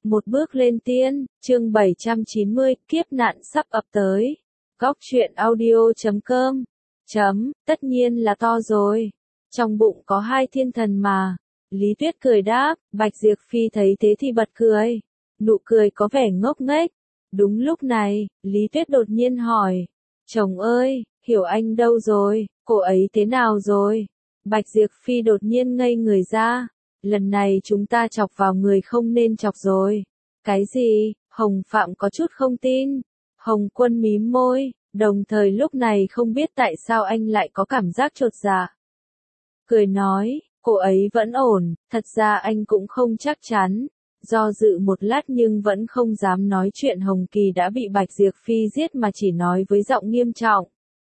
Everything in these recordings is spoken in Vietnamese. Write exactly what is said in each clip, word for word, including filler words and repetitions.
Một bước lên tiên, chương bảy trăm chín mươi, kiếp nạn sắp ập tới. Góc truyện audio chấm com. Chấm, tất nhiên là to rồi. Trong bụng có hai thiên thần mà. Lý Tuyết cười đáp, Bạch Diệp Phi thấy thế thì bật cười. Nụ cười có vẻ ngốc nghếch. Đúng lúc này, Lý Tuyết đột nhiên hỏi. Chồng ơi, Hiểu Anh đâu rồi, cô ấy thế nào rồi? Bạch Diệp Phi đột nhiên ngây người ra. Lần này chúng ta chọc vào người không nên chọc rồi. Cái gì? Hồng Phạm có chút không tin. Hồng Quân mím môi, đồng thời lúc này không biết tại sao anh lại có cảm giác chột dạ. Cười nói, cô ấy vẫn ổn, thật ra anh cũng không chắc chắn. Do dự một lát nhưng vẫn không dám nói chuyện Hồng Kỳ đã bị Bạch Diệp Phi giết mà chỉ nói với giọng nghiêm trọng.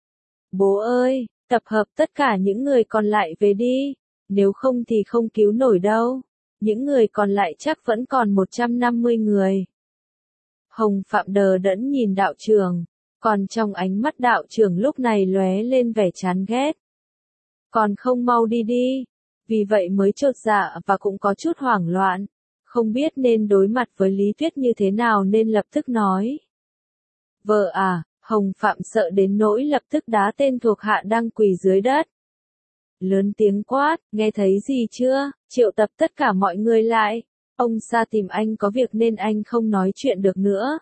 Bố ơi, tập hợp tất cả những người còn lại về đi. Nếu không thì không cứu nổi đâu. Những người còn lại chắc vẫn còn một trăm năm mươi người. Hồng Phạm đờ đẫn nhìn đạo trưởng. Còn trong ánh mắt đạo trưởng lúc này lóe lên vẻ chán ghét. Còn không mau đi đi. Vì vậy mới chột dạ và cũng có chút hoảng loạn. Không biết nên đối mặt với Lý Tuyết như thế nào nên lập tức nói. Vợ à, Hồng Phạm sợ đến nỗi lập tức đá tên thuộc hạ đang quỳ dưới đất. Lớn tiếng quát, nghe thấy gì chưa, triệu tập tất cả mọi người lại. Ông Sa tìm anh có việc nên anh không nói chuyện được nữa.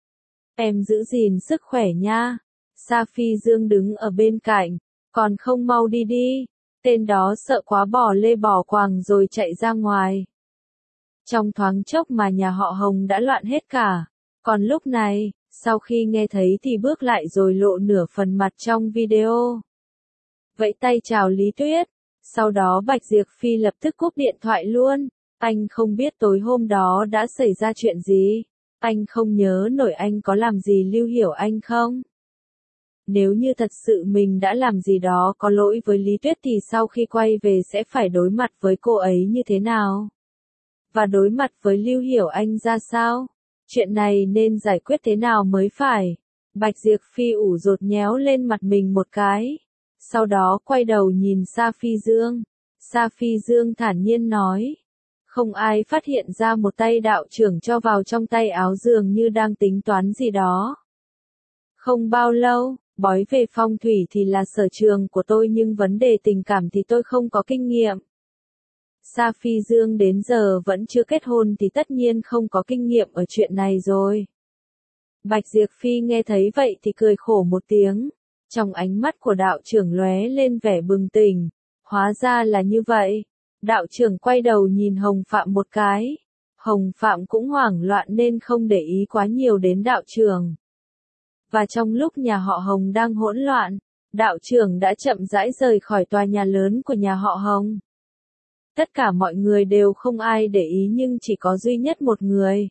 Em giữ gìn sức khỏe nha. Sa Phi Dương đứng ở bên cạnh, còn không mau đi đi. Tên đó sợ quá bỏ lê bỏ quàng rồi chạy ra ngoài. Trong thoáng chốc mà nhà họ Hồng đã loạn hết cả. Còn lúc này, sau khi nghe thấy thì bước lại rồi lộ nửa phần mặt trong video. Vẫy tay chào Lý Tuyết. Sau đó Bạch Diệp Phi lập tức cúp điện thoại luôn. Anh không biết tối hôm đó đã xảy ra chuyện gì. Anh không nhớ nổi anh có làm gì Lưu Hiểu Anh không? Nếu như thật sự mình đã làm gì đó có lỗi với Lý Tuyết thì sau khi quay về sẽ phải đối mặt với cô ấy như thế nào? Và đối mặt với Lưu Hiểu Anh ra sao? Chuyện này nên giải quyết thế nào mới phải? Bạch Diệp Phi ủ rột nhéo lên mặt mình một cái. Sau đó quay đầu nhìn Sa Phi Dương. Sa Phi Dương thản nhiên nói. Không ai phát hiện ra một tay đạo trưởng cho vào trong tay áo dường như đang tính toán gì đó. Không bao lâu, bói về phong thủy thì là sở trường của tôi nhưng vấn đề tình cảm thì tôi không có kinh nghiệm. Sa Phi Dương đến giờ vẫn chưa kết hôn thì tất nhiên không có kinh nghiệm ở chuyện này rồi. Bạch Diệp Phi nghe thấy vậy thì cười khổ một tiếng. Trong ánh mắt của đạo trưởng lóe lên vẻ bừng tỉnh. Hóa ra là như vậy. Đạo trưởng quay đầu nhìn Hồng Phạm một cái. Hồng Phạm cũng hoảng loạn nên không để ý quá nhiều đến đạo trưởng. Và trong lúc nhà họ Hồng đang hỗn loạn, đạo trưởng đã chậm rãi rời khỏi tòa nhà lớn của nhà họ Hồng. Tất cả mọi người đều không ai để ý nhưng chỉ có duy nhất một người.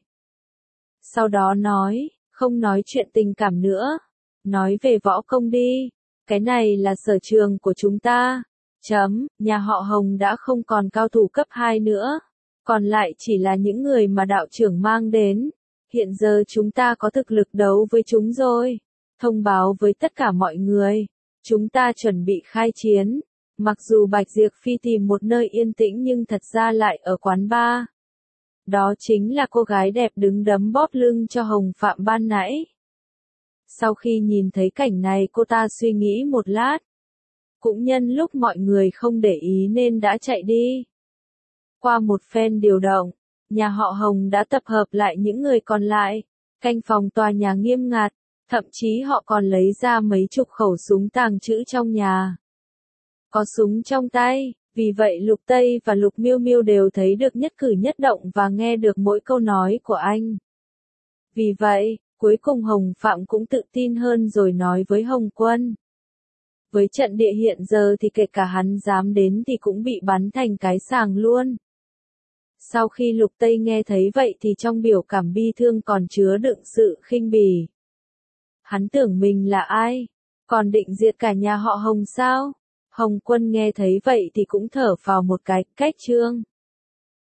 Sau đó nói, không nói chuyện tình cảm nữa. Nói về võ công đi. Cái này là sở trường của chúng ta. Chấm, nhà họ Hồng đã không còn cao thủ cấp hai nữa. Còn lại chỉ là những người mà đạo trưởng mang đến. Hiện giờ chúng ta có thực lực đấu với chúng rồi. Thông báo với tất cả mọi người. Chúng ta chuẩn bị khai chiến. Mặc dù Bạch Diệp Phi tìm một nơi yên tĩnh nhưng thật ra lại ở quán bar. Đó chính là cô gái đẹp đứng đấm bóp lưng cho Hồng Phạm ban nãy. Sau khi nhìn thấy cảnh này cô ta suy nghĩ một lát. Cũng nhân lúc mọi người không để ý nên đã chạy đi. Qua một phen điều động, nhà họ Hồng đã tập hợp lại những người còn lại, canh phòng tòa nhà nghiêm ngặt, thậm chí họ còn lấy ra mấy chục khẩu súng tàng trữ trong nhà. Có súng trong tay, vì vậy Lục Tây và Lục Miêu Miêu đều thấy được nhất cử nhất động và nghe được mỗi câu nói của anh. Vì vậy, cuối cùng Hồng Phạm cũng tự tin hơn rồi nói với Hồng Quân. Với trận địa hiện giờ thì kể cả hắn dám đến thì cũng bị bắn thành cái sàng luôn. Sau khi Lục Tây nghe thấy vậy thì trong biểu cảm bi thương còn chứa đựng sự khinh bỉ. Hắn tưởng mình là ai? Còn định diệt cả nhà họ Hồng sao? Hồng Quân nghe thấy vậy thì cũng thở phào một cái, cách chương.